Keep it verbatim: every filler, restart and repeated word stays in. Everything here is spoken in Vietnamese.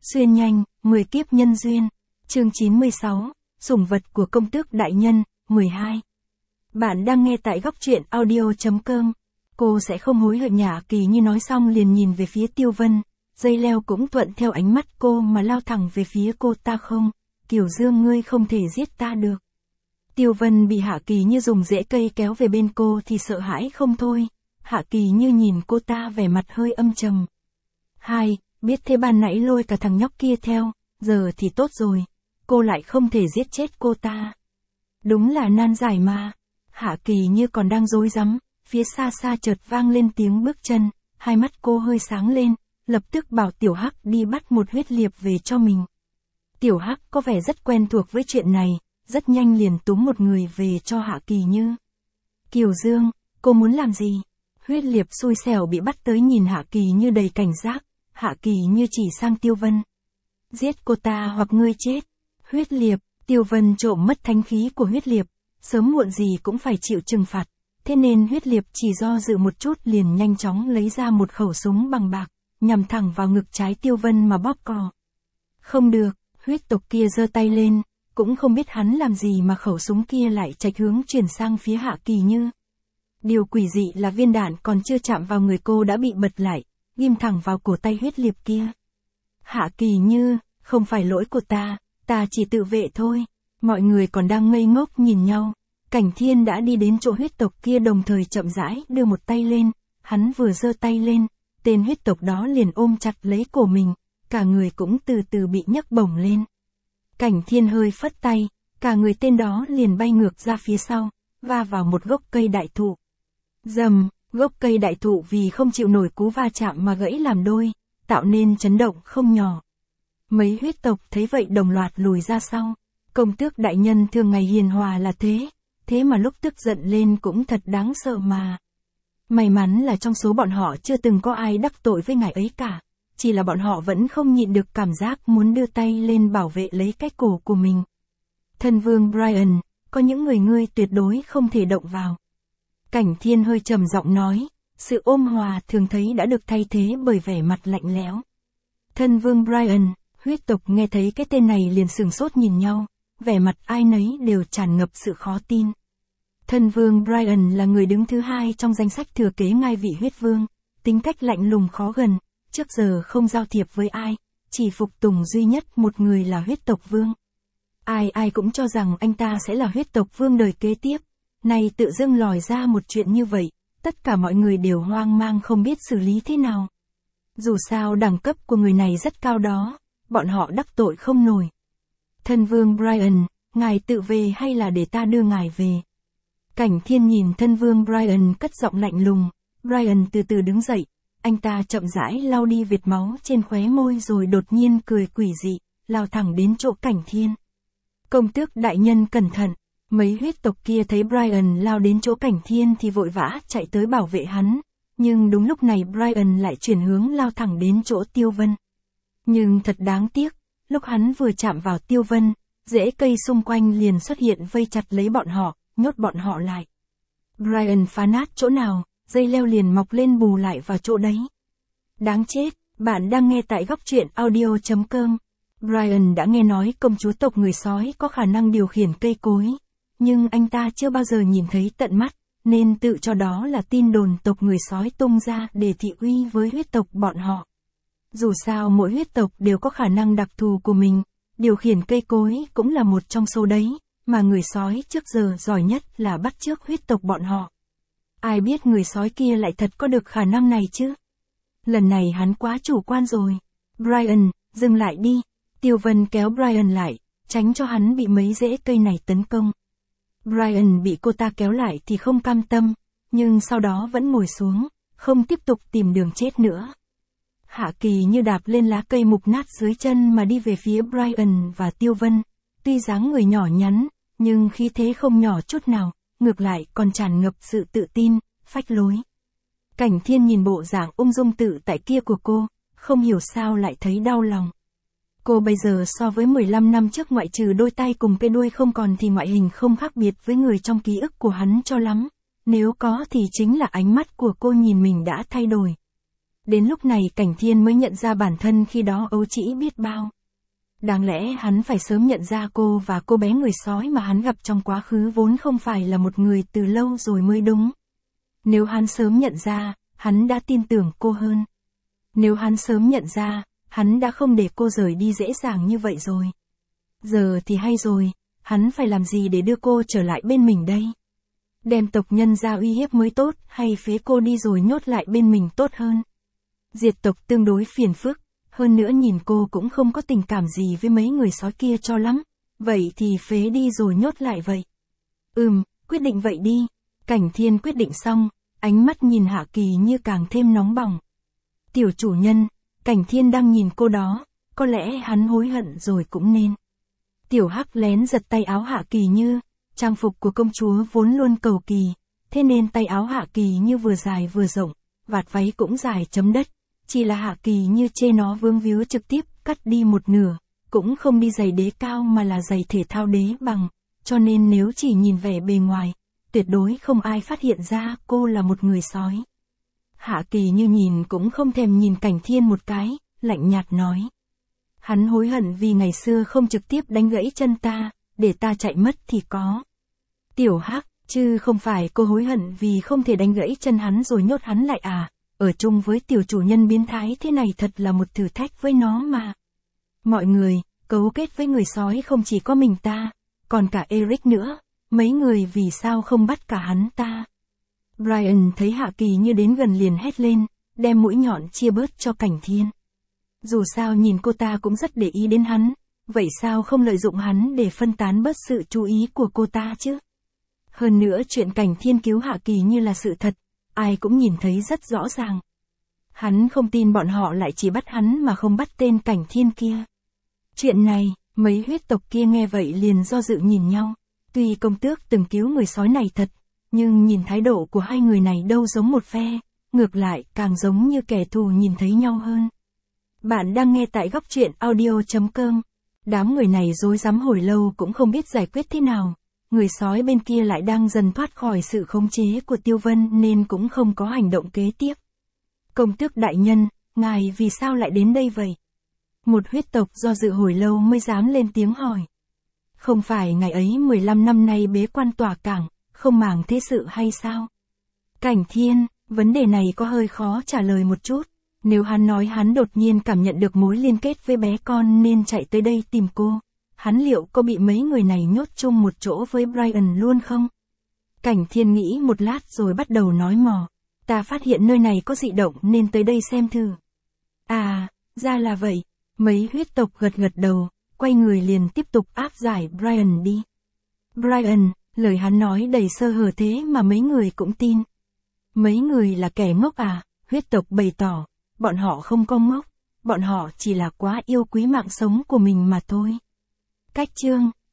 Xuyên nhanh, mười kiếp nhân duyên. Chương chín mươi sáu, sủng vật của công tước đại nhân, mười hai. Bạn đang nghe tại góc truyện audio chấm com. Cô sẽ không hối hận nhả Kỳ Như nói xong liền nhìn về phía Tiêu Vân, dây leo cũng thuận theo ánh mắt cô mà lao thẳng về phía cô. Ta không, Kiều Dương ngươi không thể giết ta được. Tiêu Vân bị Hạ Kỳ Như dùng rễ cây kéo về bên cô thì sợ hãi không thôi. Hạ Kỳ Như nhìn cô ta vẻ mặt hơi âm trầm. Hai, biết thế ban nãy lôi cả thằng nhóc kia theo, giờ thì tốt rồi, cô lại không thể giết chết cô ta. Đúng là nan giải mà. Hạ Kỳ Như còn đang rối rắm, phía xa xa chợt vang lên tiếng bước chân, hai mắt cô hơi sáng lên, lập tức bảo Tiểu Hắc đi bắt một huyết liệp về cho mình. Tiểu Hắc có vẻ rất quen thuộc với chuyện này, rất nhanh liền túm một người về cho Hạ Kỳ Như. Kiều Dương, cô muốn làm gì? Huyết liệp xui xẻo bị bắt tới nhìn Hạ Kỳ Như đầy cảnh giác, Hạ Kỳ Như chỉ sang Tiêu Vân. Giết cô ta hoặc ngươi chết. Huyết liệp, Tiêu Vân trộm mất thánh khí của huyết liệp, sớm muộn gì cũng phải chịu trừng phạt, thế nên huyết liệp chỉ do dự một chút liền nhanh chóng lấy ra một khẩu súng bằng bạc, nhằm thẳng vào ngực trái Tiêu Vân mà bóp cò. Không được, huyết tộc kia giơ tay lên, cũng không biết hắn làm gì mà khẩu súng kia lại chạch hướng chuyển sang phía Hạ Kỳ Như. Điều quỷ dị là viên đạn còn chưa chạm vào người cô đã bị bật lại, ghim thẳng vào cổ tay huyết liệp kia. Hạ Kỳ Như, không phải lỗi của ta, ta chỉ tự vệ thôi. Mọi người còn đang ngây ngốc nhìn nhau. Cảnh Thiên đã đi đến chỗ huyết tộc kia đồng thời chậm rãi đưa một tay lên, hắn vừa giơ tay lên, tên huyết tộc đó liền ôm chặt lấy cổ mình, cả người cũng từ từ bị nhấc bổng lên. Cảnh Thiên hơi phất tay, cả người tên đó liền bay ngược ra phía sau, va vào một gốc cây đại thụ. Rầm, gốc cây đại thụ vì không chịu nổi cú va chạm mà gãy làm đôi, tạo nên chấn động không nhỏ. Mấy huyết tộc thấy vậy đồng loạt lùi ra sau. Công tước đại nhân thường ngày hiền hòa là thế, thế mà lúc tức giận lên cũng thật đáng sợ mà. May mắn là trong số bọn họ chưa từng có ai đắc tội với ngài ấy cả, chỉ là bọn họ vẫn không nhịn được cảm giác muốn đưa tay lên bảo vệ lấy cái cổ của mình. Thân vương Brian, có những người ngươi tuyệt đối không thể động vào. Cảnh Thiên hơi trầm giọng nói, sự ôn hòa thường thấy đã được thay thế bởi vẻ mặt lạnh lẽo. Thân vương Brian, huyết tộc nghe thấy cái tên này liền sửng sốt nhìn nhau, vẻ mặt ai nấy đều tràn ngập sự khó tin. Thân vương Brian là người đứng thứ hai trong danh sách thừa kế ngai vị huyết vương, tính cách lạnh lùng khó gần, trước giờ không giao thiệp với ai, chỉ phục tùng duy nhất một người là huyết tộc vương. Ai ai cũng cho rằng anh ta sẽ là huyết tộc vương đời kế tiếp, nay tự dưng lòi ra một chuyện như vậy, tất cả mọi người đều hoang mang không biết xử lý thế nào. Dù sao đẳng cấp của người này rất cao đó, bọn họ đắc tội không nổi. Thân vương Brian, ngài tự về hay là để ta đưa ngài về? Cảnh Thiên nhìn thân vương Brian cất giọng lạnh lùng, Brian từ từ đứng dậy, anh ta chậm rãi lau đi vệt máu trên khóe môi rồi đột nhiên cười quỷ dị, lao thẳng đến chỗ Cảnh Thiên. Công tước đại nhân cẩn thận, mấy huyết tộc kia thấy Brian lao đến chỗ Cảnh Thiên thì vội vã chạy tới bảo vệ hắn, nhưng đúng lúc này Brian lại chuyển hướng lao thẳng đến chỗ Tiêu Vân. Nhưng thật đáng tiếc, lúc hắn vừa chạm vào Tiêu Vân, rễ cây xung quanh liền xuất hiện vây chặt lấy bọn họ, nhốt bọn họ lại. Brian phá nát chỗ nào, dây leo liền mọc lên bù lại vào chỗ đấy. Đáng chết, bạn đang nghe tại góc truyện audio chấm com. Brian đã nghe nói công chúa tộc người sói có khả năng điều khiển cây cối, nhưng anh ta chưa bao giờ nhìn thấy tận mắt, nên tự cho đó là tin đồn tộc người sói tung ra để thị uy với huyết tộc bọn họ. Dù sao mỗi huyết tộc đều có khả năng đặc thù của mình, điều khiển cây cối cũng là một trong số đấy, mà người sói trước giờ giỏi nhất là bắt chước huyết tộc bọn họ. Ai biết người sói kia lại thật có được khả năng này chứ? Lần này hắn quá chủ quan rồi. Brian, dừng lại đi. Tiêu Vân kéo Brian lại, tránh cho hắn bị mấy rễ cây này tấn công. Brian bị cô ta kéo lại thì không cam tâm, nhưng sau đó vẫn ngồi xuống, không tiếp tục tìm đường chết nữa. Hạ Kỳ Như đạp lên lá cây mục nát dưới chân mà đi về phía Brian và Tiêu Vân, tuy dáng người nhỏ nhắn, nhưng khí thế không nhỏ chút nào, ngược lại còn tràn ngập sự tự tin, phách lối. Cảnh Thiên nhìn bộ dạng ung dung tự tại kia của cô, không hiểu sao lại thấy đau lòng. Cô bây giờ so với mười lăm năm trước ngoại trừ đôi tay cùng cái đuôi không còn thì ngoại hình không khác biệt với người trong ký ức của hắn cho lắm, nếu có thì chính là ánh mắt của cô nhìn mình đã thay đổi. Đến lúc này Cảnh Thiên mới nhận ra bản thân khi đó ấu trĩ biết bao. Đáng lẽ hắn phải sớm nhận ra cô và cô bé người sói mà hắn gặp trong quá khứ vốn không phải là một người từ lâu rồi mới đúng. Nếu hắn sớm nhận ra, hắn đã tin tưởng cô hơn. Nếu hắn sớm nhận ra, hắn đã không để cô rời đi dễ dàng như vậy rồi. Giờ thì hay rồi, hắn phải làm gì để đưa cô trở lại bên mình đây? Đem tộc nhân ra uy hiếp mới tốt hay phế cô đi rồi nhốt lại bên mình tốt hơn? Diệt tộc tương đối phiền phức, hơn nữa nhìn cô cũng không có tình cảm gì với mấy người sói kia cho lắm, vậy thì phế đi rồi nhốt lại vậy. Ừm, quyết định vậy đi. Cảnh Thiên quyết định xong, ánh mắt nhìn Hạ Kỳ Như càng thêm nóng bỏng. Tiểu chủ nhân, Cảnh Thiên đang nhìn cô đó, có lẽ hắn hối hận rồi cũng nên. Tiểu Hắc lén giật tay áo Hạ Kỳ Như, trang phục của công chúa vốn luôn cầu kỳ, thế nên tay áo Hạ Kỳ Như vừa dài vừa rộng, vạt váy cũng dài chấm đất, chỉ là Hạ Kỳ Như chê nó vương víu trực tiếp cắt đi một nửa, cũng không đi giày đế cao mà là giày thể thao đế bằng, cho nên nếu chỉ nhìn vẻ bề ngoài, tuyệt đối không ai phát hiện ra cô là một người sói. Hạ Kỳ Như nhìn cũng không thèm nhìn Cảnh Thiên một cái, lạnh nhạt nói. Hắn hối hận vì ngày xưa không trực tiếp đánh gãy chân ta, để ta chạy mất thì có. Tiểu Hắc, chứ không phải cô hối hận vì không thể đánh gãy chân hắn rồi nhốt hắn lại à, ở chung với tiểu chủ nhân biến thái thế này thật là một thử thách với nó mà. Mọi người, cấu kết với người sói không chỉ có mình ta, còn cả Eric nữa, mấy người vì sao không bắt cả hắn ta. Brian thấy Hạ Kỳ Như đến gần liền hét lên, đem mũi nhọn chia bớt cho Cảnh Thiên. Dù sao nhìn cô ta cũng rất để ý đến hắn, vậy sao không lợi dụng hắn để phân tán bớt sự chú ý của cô ta chứ? Hơn nữa chuyện Cảnh Thiên cứu Hạ Kỳ Như là sự thật, ai cũng nhìn thấy rất rõ ràng. Hắn không tin bọn họ lại chỉ bắt hắn mà không bắt tên Cảnh Thiên kia. Chuyện này, mấy huyết tộc kia nghe vậy liền do dự nhìn nhau, tuy công tước từng cứu người sói này thật, nhưng nhìn thái độ của hai người này đâu giống một phe, ngược lại càng giống như kẻ thù nhìn thấy nhau hơn. Bạn đang nghe tại góc truyện audio chấm com. Đám người này rối rắm hồi lâu cũng không biết giải quyết thế nào. Người sói bên kia lại đang dần thoát khỏi sự khống chế của Tiêu Vân nên cũng không có hành động kế tiếp. Công tước đại nhân, ngài vì sao lại đến đây vậy? Một huyết tộc do dự hồi lâu mới dám lên tiếng hỏi. Không phải ngày ấy mười lăm năm nay bế quan tỏa cảng, không màng thế sự hay sao? Cảnh Thiên, vấn đề này có hơi khó trả lời một chút. Nếu hắn nói hắn đột nhiên cảm nhận được mối liên kết với bé con nên chạy tới đây tìm cô, hắn liệu có bị mấy người này nhốt chung một chỗ với Brian luôn không? Cảnh Thiên nghĩ một lát rồi bắt đầu nói mò. Ta phát hiện nơi này có dị động nên tới đây xem thử. À, ra là vậy. Mấy huyết tộc gật gật đầu, quay người liền tiếp tục áp giải Brian đi. Brian, lời hắn nói đầy sơ hở thế mà mấy người cũng tin. Mấy người là kẻ ngốc à? Huyết tộc bày tỏ. Bọn họ không có ngốc, bọn họ chỉ là quá yêu quý mạng sống của mình mà thôi. Cách chương